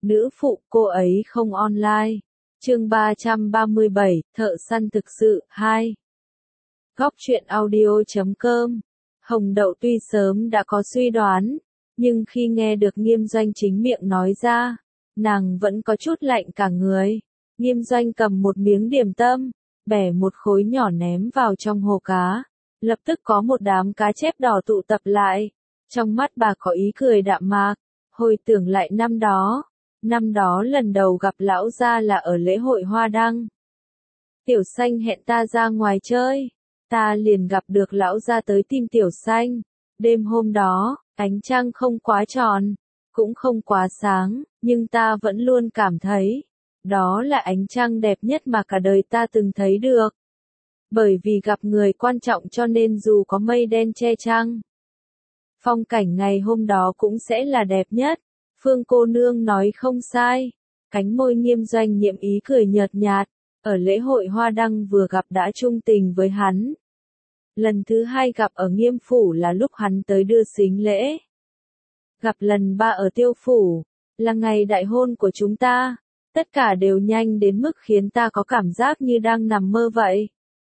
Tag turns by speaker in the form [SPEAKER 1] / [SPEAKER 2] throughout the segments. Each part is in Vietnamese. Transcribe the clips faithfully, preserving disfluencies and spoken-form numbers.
[SPEAKER 1] Nữ phụ cô ấy không online. Chương ba trăm ba mươi bảy, thợ săn thực sự, hai. Góc truyện audio chấm com. Hồng Đậu tuy sớm đã có suy đoán, nhưng khi nghe được Nghiêm Doanh chính miệng nói ra, nàng vẫn có chút lạnh cả người. Nghiêm Doanh cầm một miếng điểm tâm, bẻ một khối nhỏ ném vào trong hồ cá. Lập tức có một đám cá chép đỏ tụ tập lại. Trong mắt bà có ý cười đạm mạc, hồi tưởng lại năm đó. Năm đó lần đầu gặp lão gia là ở lễ hội hoa đăng. Tiểu Xanh hẹn ta ra ngoài chơi, ta liền gặp được lão gia tới tìm Tiểu Xanh. Đêm hôm đó, ánh trăng không quá tròn, cũng không quá sáng, nhưng ta vẫn luôn cảm thấy, đó là ánh trăng đẹp nhất mà cả đời ta từng thấy được. Bởi vì gặp người quan trọng cho nên dù có mây đen che trăng, phong cảnh ngày hôm đó cũng sẽ là đẹp nhất. Phương cô nương nói không sai. Cánh môi Nghiêm Doanh nhiệm ý cười nhợt nhạt. Ở lễ hội hoa đăng vừa gặp đã chung tình với hắn. Lần thứ hai gặp ở Nghiêm phủ là lúc hắn tới đưa sính lễ. Gặp lần ba ở Tiêu phủ, là ngày đại hôn của chúng ta. Tất cả đều nhanh đến mức khiến ta có cảm giác như đang nằm mơ vậy.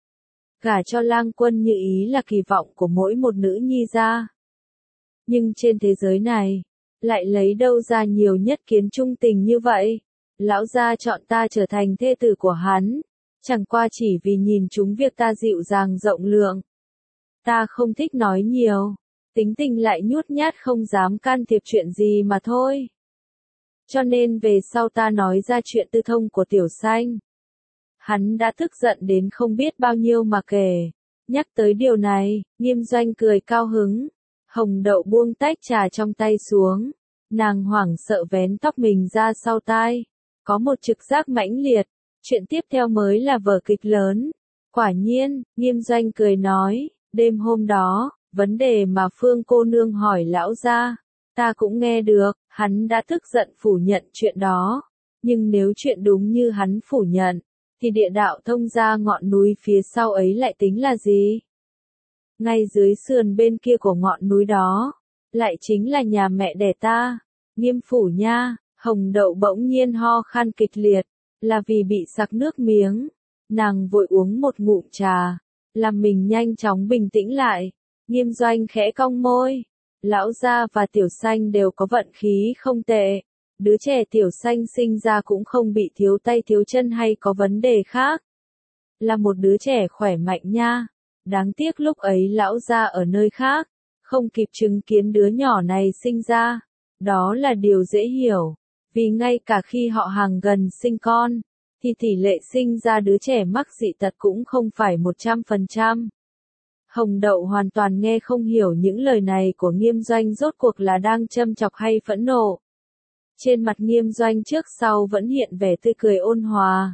[SPEAKER 1] Gả cho Lang Quân như ý là kỳ vọng của mỗi một nữ nhi ra. Nhưng trên thế giới này, lại lấy đâu ra nhiều nhất kiến trung tình như vậy. Lão gia chọn ta trở thành thê tử của hắn, chẳng qua chỉ vì nhìn chúng việc ta dịu dàng rộng lượng. Ta không thích nói nhiều, tính tình lại nhút nhát không dám can thiệp chuyện gì mà thôi. Cho nên về sau ta nói ra chuyện tư thông của Tiểu Xanh. Hắn đã tức giận đến không biết bao nhiêu mà kể. Nhắc tới điều này, Nghiêm Doanh cười cao hứng. Hồng Đậu buông tách trà trong tay xuống. Nàng hoảng sợ vén tóc mình ra sau tai. Có một trực giác mãnh liệt. Chuyện tiếp theo mới là vở kịch lớn. Quả nhiên, Nghiêm Doanh cười nói. Đêm hôm đó, vấn đề mà Phương cô nương hỏi lão gia, ta cũng nghe được. Hắn đã tức giận phủ nhận chuyện đó. Nhưng nếu chuyện đúng như hắn phủ nhận, thì địa đạo thông ra ngọn núi phía sau ấy lại tính là gì? Ngay dưới sườn bên kia của ngọn núi đó, lại chính là nhà mẹ đẻ ta, Nghiêm phủ nha. Hồng Đậu bỗng nhiên ho khan kịch liệt, là vì bị sặc nước miếng. Nàng vội uống một ngụm trà, làm mình nhanh chóng bình tĩnh lại. Nghiêm Doanh khẽ cong môi, lão gia và Tiểu Xanh đều có vận khí không tệ. Đứa trẻ Tiểu Xanh sinh ra cũng không bị thiếu tay thiếu chân hay có vấn đề khác. Là một đứa trẻ khỏe mạnh nha. Đáng tiếc lúc ấy lão gia ở nơi khác, không kịp chứng kiến đứa nhỏ này sinh ra. Đó là điều dễ hiểu, vì ngay cả khi họ hàng gần sinh con, thì tỷ lệ sinh ra đứa trẻ mắc dị tật cũng không phải một trăm phần trăm. Hồng Đậu hoàn toàn nghe không hiểu những lời này của Nghiêm Doanh rốt cuộc là đang châm chọc hay phẫn nộ. Trên mặt Nghiêm Doanh trước sau vẫn hiện vẻ tươi cười ôn hòa.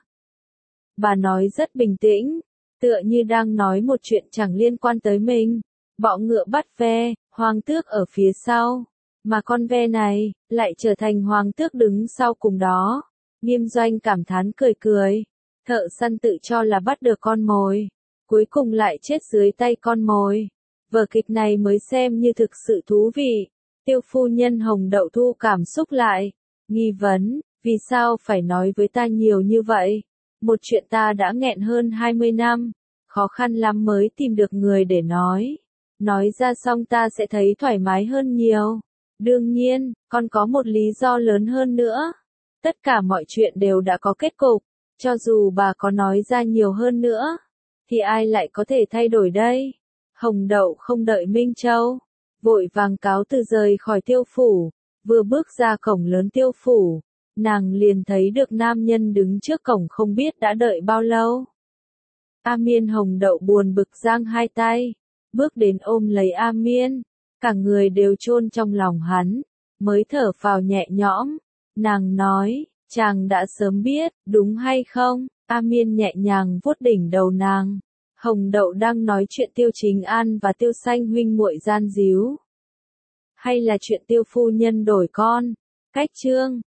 [SPEAKER 1] Bà nói rất bình tĩnh, tựa như đang nói một chuyện chẳng liên quan tới mình. Bọ ngựa bắt ve, hoàng tước ở phía sau, mà con ve này, lại trở thành hoàng tước đứng sau cùng đó. Nghiêm Doanh cảm thán cười cười. Thợ săn tự cho là bắt được con mồi, cuối cùng lại chết dưới tay con mồi. Vở kịch này mới xem như thực sự thú vị. Tiêu phu nhân Hồng Đậu thu cảm xúc lại. Nghi vấn, vì sao phải nói với ta nhiều như vậy? Một chuyện ta đã nghẹn hơn hai mươi năm. Khó khăn lắm mới tìm được người để nói. Nói ra xong ta sẽ thấy thoải mái hơn nhiều. Đương nhiên, còn có một lý do lớn hơn nữa. Tất cả mọi chuyện đều đã có kết cục. Cho dù bà có nói ra nhiều hơn nữa, thì ai lại có thể thay đổi đây? Hồng Đậu không đợi Minh Châu, vội vàng cáo từ rời khỏi Tiêu phủ. Vừa bước ra cổng lớn Tiêu phủ, nàng liền thấy được nam nhân đứng trước cổng không biết đã đợi bao lâu. A Miên. Hồng Đậu buồn bực giang hai tay, bước đến ôm lấy A Miên, cả người đều chôn trong lòng hắn, mới thở phào nhẹ nhõm. Nàng nói, chàng đã sớm biết, đúng hay không? A Miên nhẹ nhàng vuốt đỉnh đầu nàng. Hồng Đậu đang nói chuyện Tiêu Chính An và Tiêu Xanh huynh muội gian díu, hay là chuyện Tiêu phu nhân đổi con? Cách chương